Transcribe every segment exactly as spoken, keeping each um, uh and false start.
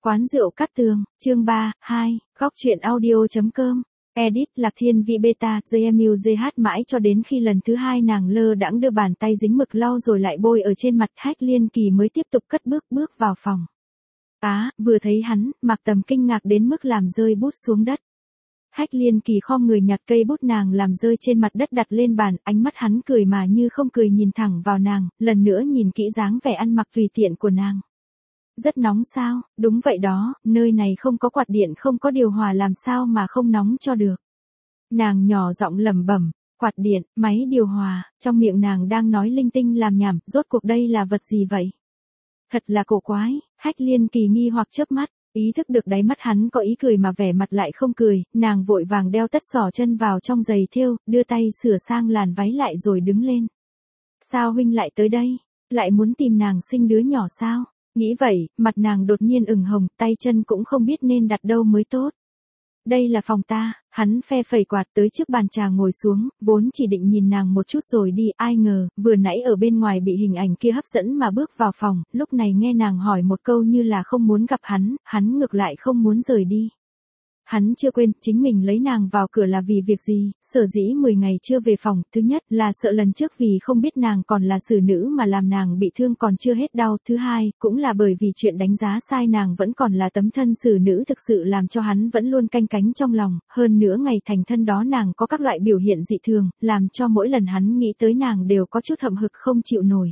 Quán rượu Cát Tường, chương ba, hai, góc truyện audio.com. Edit Lạc Thiên Vi Beta, gi em u giê hát mãi cho đến khi lần thứ hai nàng lơ đãng đưa bàn tay dính mực lau rồi lại bôi ở trên mặt Hách Liên Kỳ mới tiếp tục cất bước bước vào phòng. Á, vừa thấy hắn, Mạc Tầm kinh ngạc đến mức làm rơi bút xuống đất. Hách Liên Kỳ khom người nhặt cây bút nàng làm rơi trên mặt đất đặt lên bàn, ánh mắt hắn cười mà như không cười nhìn thẳng vào nàng, lần nữa nhìn kỹ dáng vẻ ăn mặc tùy tiện của nàng. Rất nóng sao? Đúng vậy đó, nơi này không có quạt điện không có điều hòa làm sao mà không nóng cho được. Nàng nhỏ giọng lẩm bẩm, quạt điện, máy điều hòa, trong miệng nàng đang nói linh tinh làm nhảm, rốt cuộc đây là vật gì vậy? Thật là cổ quái, Hách Liên Kỳ nghi hoặc chớp mắt, ý thức được đáy mắt hắn có ý cười mà vẻ mặt lại không cười, nàng vội vàng đeo tất xỏ chân vào trong giày thêu, đưa tay sửa sang làn váy lại rồi đứng lên. Sao huynh lại tới đây? Lại muốn tìm nàng sinh đứa nhỏ sao? Nghĩ vậy, mặt nàng đột nhiên ửng hồng, tay chân cũng không biết nên đặt đâu mới tốt. Đây là phòng ta, hắn phe phẩy quạt tới trước bàn trà ngồi xuống, vốn chỉ định nhìn nàng một chút rồi đi, ai ngờ, vừa nãy ở bên ngoài bị hình ảnh kia hấp dẫn mà bước vào phòng, lúc này nghe nàng hỏi một câu như là không muốn gặp hắn, hắn ngược lại không muốn rời đi. Hắn chưa quên, chính mình lấy nàng vào cửa là vì việc gì, sở dĩ mười ngày chưa về phòng, thứ nhất là sợ lần trước vì không biết nàng còn là xử nữ mà làm nàng bị thương còn chưa hết đau, thứ hai, cũng là bởi vì chuyện đánh giá sai nàng vẫn còn là tấm thân xử nữ thực sự làm cho hắn vẫn luôn canh cánh trong lòng, hơn nữa ngày thành thân đó nàng có các loại biểu hiện dị thường, làm cho mỗi lần hắn nghĩ tới nàng đều có chút hậm hực không chịu nổi.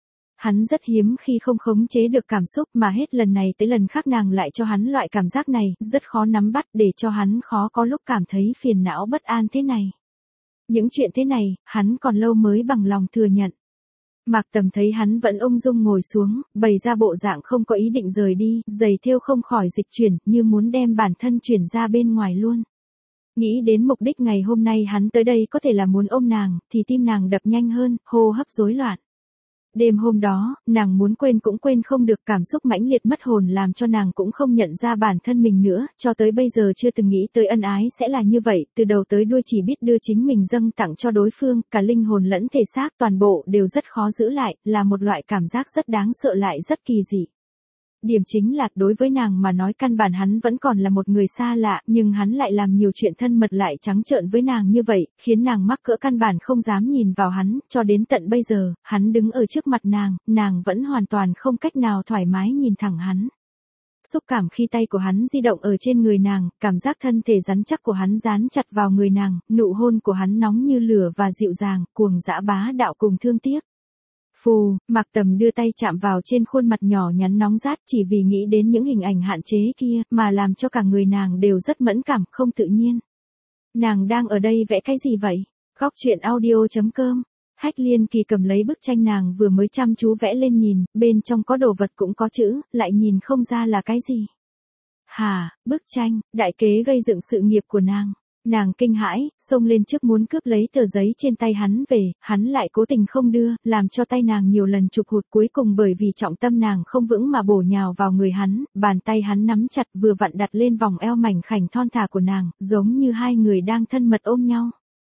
Hắn rất hiếm khi không khống chế được cảm xúc mà hết lần này tới lần khác nàng lại cho hắn loại cảm giác này, rất khó nắm bắt để cho hắn khó có lúc cảm thấy phiền não bất an thế này. Những chuyện thế này, hắn còn lâu mới bằng lòng thừa nhận. Mạc Tầm thấy hắn vẫn ung dung ngồi xuống, bày ra bộ dạng không có ý định rời đi, giày thêu không khỏi dịch chuyển, như muốn đem bản thân chuyển ra bên ngoài luôn. Nghĩ đến mục đích ngày hôm nay hắn tới đây có thể là muốn ôm nàng, thì tim nàng đập nhanh hơn, hô hấp rối loạn. Đêm hôm đó, nàng muốn quên cũng quên không được, cảm xúc mãnh liệt mất hồn làm cho nàng cũng không nhận ra bản thân mình nữa, cho tới bây giờ chưa từng nghĩ tới ân ái sẽ là như vậy, từ đầu tới đuôi chỉ biết đưa chính mình dâng tặng cho đối phương, cả linh hồn lẫn thể xác toàn bộ đều rất khó giữ lại, là một loại cảm giác rất đáng sợ lại rất kỳ dị. Điểm chính là, đối với nàng mà nói căn bản hắn vẫn còn là một người xa lạ, nhưng hắn lại làm nhiều chuyện thân mật lại trắng trợn với nàng như vậy, khiến nàng mắc cỡ căn bản không dám nhìn vào hắn, cho đến tận bây giờ, hắn đứng ở trước mặt nàng, nàng vẫn hoàn toàn không cách nào thoải mái nhìn thẳng hắn. Xúc cảm khi tay của hắn di động ở trên người nàng, cảm giác thân thể rắn chắc của hắn dán chặt vào người nàng, nụ hôn của hắn nóng như lửa và dịu dàng, cuồng dã bá đạo cùng thương tiếc. Phù, Mạc Tầm đưa tay chạm vào trên khuôn mặt nhỏ nhắn nóng rát chỉ vì nghĩ đến những hình ảnh hạn chế kia, mà làm cho cả người nàng đều rất mẫn cảm, không tự nhiên. Nàng đang ở đây vẽ cái gì vậy? Góc truyện audio.com. Hách Liên Kỳ cầm lấy bức tranh nàng vừa mới chăm chú vẽ lên nhìn, bên trong có đồ vật cũng có chữ, lại nhìn không ra là cái gì. Hà, bức tranh, đại kế gây dựng sự nghiệp của nàng. Nàng kinh hãi, xông lên trước muốn cướp lấy tờ giấy trên tay hắn về, hắn lại cố tình không đưa, làm cho tay nàng nhiều lần chụp hụt, cuối cùng bởi vì trọng tâm nàng không vững mà bổ nhào vào người hắn, bàn tay hắn nắm chặt vừa vặn đặt lên vòng eo mảnh khảnh thon thả của nàng, giống như hai người đang thân mật ôm nhau.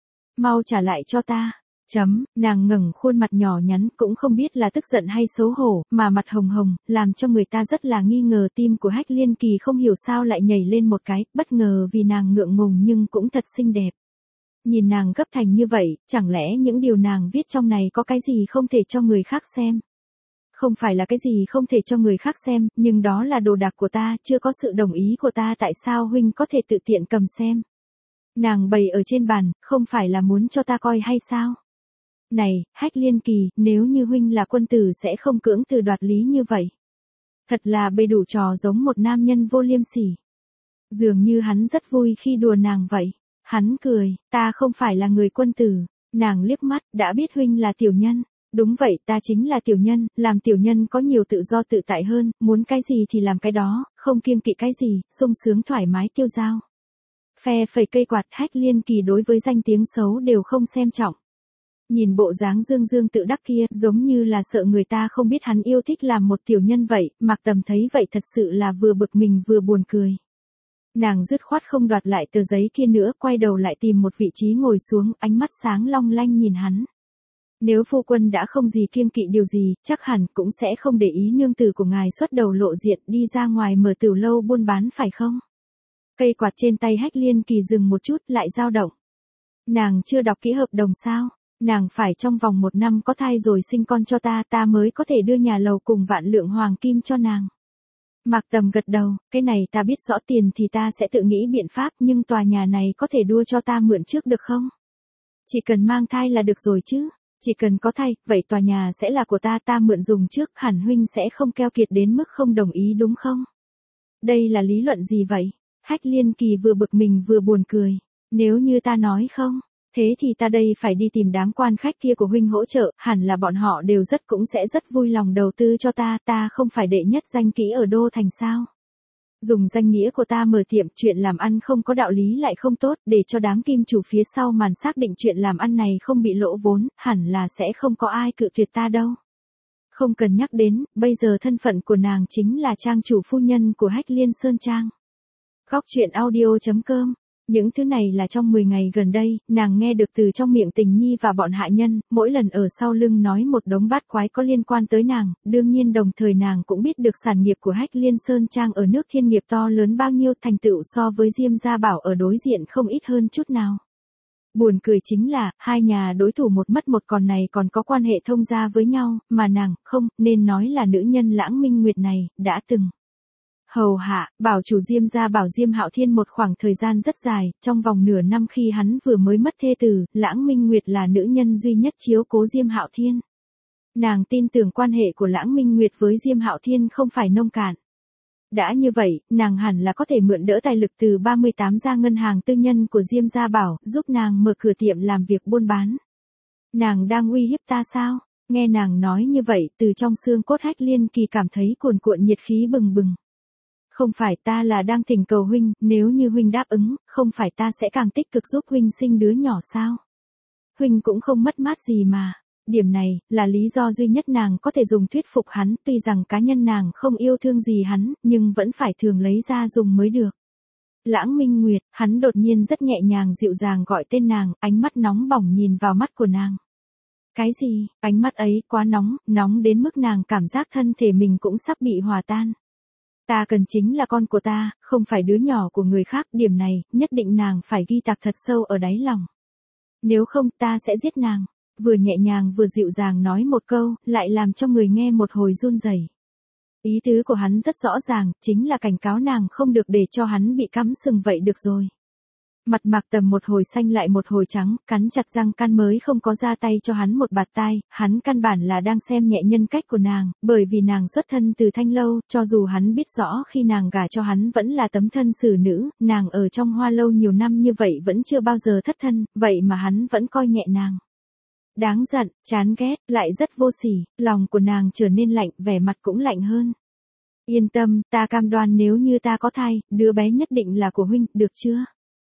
Mau trả lại cho ta. Chấm, nàng ngẩng khuôn mặt nhỏ nhắn cũng không biết là tức giận hay xấu hổ, mà mặt hồng hồng, làm cho người ta rất là nghi ngờ, tim của Hách Liên Kỳ không hiểu sao lại nhảy lên một cái, bất ngờ vì nàng ngượng ngùng nhưng cũng thật xinh đẹp. Nhìn nàng gấp thành như vậy, chẳng lẽ những điều nàng viết trong này có cái gì không thể cho người khác xem? Không phải là cái gì không thể cho người khác xem, nhưng đó là đồ đạc của ta, chưa có sự đồng ý của ta, tại sao huynh có thể tự tiện cầm xem? Nàng bày ở trên bàn, không phải là muốn cho ta coi hay sao? Này, Hách Liên Kỳ, nếu như huynh là quân tử sẽ không cưỡng từ đoạt lý như vậy. Thật là bày đủ trò giống một nam nhân vô liêm sỉ. Dường như hắn rất vui khi đùa nàng vậy. Hắn cười, ta không phải là người quân tử. Nàng liếc mắt, đã biết huynh là tiểu nhân. Đúng vậy, ta chính là tiểu nhân, làm tiểu nhân có nhiều tự do tự tại hơn, muốn cái gì thì làm cái đó, không kiêng kỵ cái gì, sung sướng thoải mái tiêu dao. Phe phẩy cây quạt, Hách Liên Kỳ đối với danh tiếng xấu đều không xem trọng. Nhìn bộ dáng dương dương tự đắc kia, giống như là sợ người ta không biết hắn yêu thích làm một tiểu nhân vậy, Mạc Tầm thấy vậy thật sự là vừa bực mình vừa buồn cười. Nàng dứt khoát không đoạt lại tờ giấy kia nữa, quay đầu lại tìm một vị trí ngồi xuống, ánh mắt sáng long lanh nhìn hắn. Nếu phu quân đã không gì kiêng kỵ điều gì, chắc hẳn cũng sẽ không để ý nương tử của ngài xuất đầu lộ diện đi ra ngoài mở tửu lâu buôn bán phải không? Cây quạt trên tay Hách Liên Kỳ dừng một chút lại dao động. Nàng chưa đọc kỹ hợp đồng sao? Nàng phải trong vòng một năm có thai rồi sinh con cho ta, ta mới có thể đưa nhà lầu cùng vạn lượng hoàng kim cho nàng. Mạc Tầm gật đầu, cái này ta biết rõ, tiền thì ta sẽ tự nghĩ biện pháp, nhưng tòa nhà này có thể đua cho ta mượn trước được không? Chỉ cần mang thai là được rồi chứ. Chỉ cần có thai, vậy tòa nhà sẽ là của ta, ta mượn dùng trước, hẳn huynh sẽ không keo kiệt đến mức không đồng ý đúng không? Đây là lý luận gì vậy? Hách Liên Kỳ vừa bực mình vừa buồn cười. Nếu như ta nói không, thế thì ta đây phải đi tìm đám quan khách kia của huynh hỗ trợ, hẳn là bọn họ đều rất cũng sẽ rất vui lòng đầu tư cho ta, ta không phải đệ nhất danh kỹ ở Đô Thành sao? Dùng danh nghĩa của ta mở tiệm, chuyện làm ăn không có đạo lý lại không tốt, để cho đám kim chủ phía sau màn xác định chuyện làm ăn này không bị lỗ vốn, hẳn là sẽ không có ai cự tuyệt ta đâu. Không cần nhắc đến, bây giờ thân phận của nàng chính là trang chủ phu nhân của Hách Liên Sơn Trang. Góc truyện audio chấm com. Những thứ này là trong mười ngày gần đây, nàng nghe được từ trong miệng Tình Nhi và bọn hạ nhân, mỗi lần ở sau lưng nói một đống bát quái có liên quan tới nàng, đương nhiên đồng thời nàng cũng biết được sản nghiệp của Hách Liên Sơn Trang ở nước Thiên Nghiệp to lớn bao nhiêu, thành tựu so với Diêm Gia Bảo ở đối diện không ít hơn chút nào. Buồn cười chính là, hai nhà đối thủ một mất một còn này còn có quan hệ thông gia với nhau, mà nàng, không, nên nói là nữ nhân Lãng Minh Nguyệt này, đã từng hầu hạ, bảo chủ Diêm Gia Bảo Diêm Hạo Thiên một khoảng thời gian rất dài, trong vòng nửa năm khi hắn vừa mới mất thê tử, Lãng Minh Nguyệt là nữ nhân duy nhất chiếu cố Diêm Hạo Thiên. Nàng tin tưởng quan hệ của Lãng Minh Nguyệt với Diêm Hạo Thiên không phải nông cạn. Đã như vậy, nàng hẳn là có thể mượn đỡ tài lực từ ba mươi tám gia ngân hàng tư nhân của Diêm Gia Bảo, giúp nàng mở cửa tiệm làm việc buôn bán. Nàng đang uy hiếp ta sao? Nghe nàng nói như vậy, từ trong xương cốt Hách Liên Kỳ cảm thấy cuồn cuộn nhiệt khí bừng bừng. Không phải, ta là đang thỉnh cầu huynh, nếu như huynh đáp ứng, không phải ta sẽ càng tích cực giúp huynh sinh đứa nhỏ sao? Huynh cũng không mất mát gì mà. Điểm này, là lý do duy nhất nàng có thể dùng thuyết phục hắn, tuy rằng cá nhân nàng không yêu thương gì hắn, nhưng vẫn phải thường lấy ra dùng mới được. Lãng Minh Nguyệt, hắn đột nhiên rất nhẹ nhàng dịu dàng gọi tên nàng, ánh mắt nóng bỏng nhìn vào mắt của nàng. Cái gì, ánh mắt ấy quá nóng, nóng đến mức nàng cảm giác thân thể mình cũng sắp bị hòa tan. Ta cần chính là con của ta, không phải đứa nhỏ của người khác, điểm này, nhất định nàng phải ghi tạc thật sâu ở đáy lòng. Nếu không, ta sẽ giết nàng. Vừa nhẹ nhàng vừa dịu dàng nói một câu, lại làm cho người nghe một hồi run rẩy. Ý tứ của hắn rất rõ ràng, chính là cảnh cáo nàng không được để cho hắn bị cắm sừng vậy được rồi. Mặt Mạc Tầm một hồi xanh lại một hồi trắng, cắn chặt răng can mới không có ra tay cho hắn một bạt tai, hắn căn bản là đang xem nhẹ nhân cách của nàng, bởi vì nàng xuất thân từ Thanh Lâu, cho dù hắn biết rõ khi nàng gả cho hắn vẫn là tấm thân xử nữ, nàng ở trong Hoa Lâu nhiều năm như vậy vẫn chưa bao giờ thất thân, vậy mà hắn vẫn coi nhẹ nàng. Đáng giận, chán ghét, lại rất vô sỉ, lòng của nàng trở nên lạnh, vẻ mặt cũng lạnh hơn. Yên tâm, ta cam đoan nếu như ta có thai, đứa bé nhất định là của huynh, được chưa?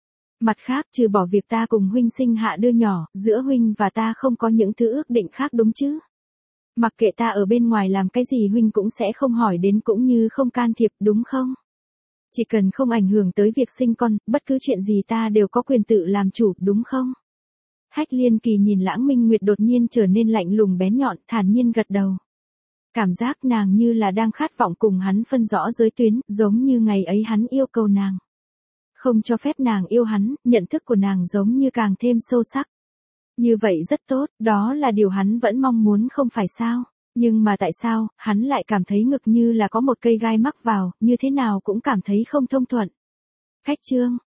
Mặt khác, trừ bỏ việc ta cùng huynh sinh hạ đứa nhỏ, giữa huynh và ta không có những thứ ước định khác đúng chứ? Mặc kệ ta ở bên ngoài làm cái gì huynh cũng sẽ không hỏi đến cũng như không can thiệp, đúng không? Chỉ cần không ảnh hưởng tới việc sinh con, bất cứ chuyện gì ta đều có quyền tự làm chủ, đúng không? Hách Liên Kỳ nhìn Lãng Minh Nguyệt đột nhiên trở nên lạnh lùng bén nhọn, thản nhiên gật đầu. Cảm giác nàng như là đang khát vọng cùng hắn phân rõ giới tuyến, giống như ngày ấy hắn yêu cầu nàng. Không cho phép nàng yêu hắn, nhận thức của nàng giống như càng thêm sâu sắc. Như vậy rất tốt, đó là điều hắn vẫn mong muốn không phải sao? Nhưng mà tại sao, hắn lại cảm thấy ngực như là có một cây gai mắc vào, như thế nào cũng cảm thấy không thông thuận. Khách chương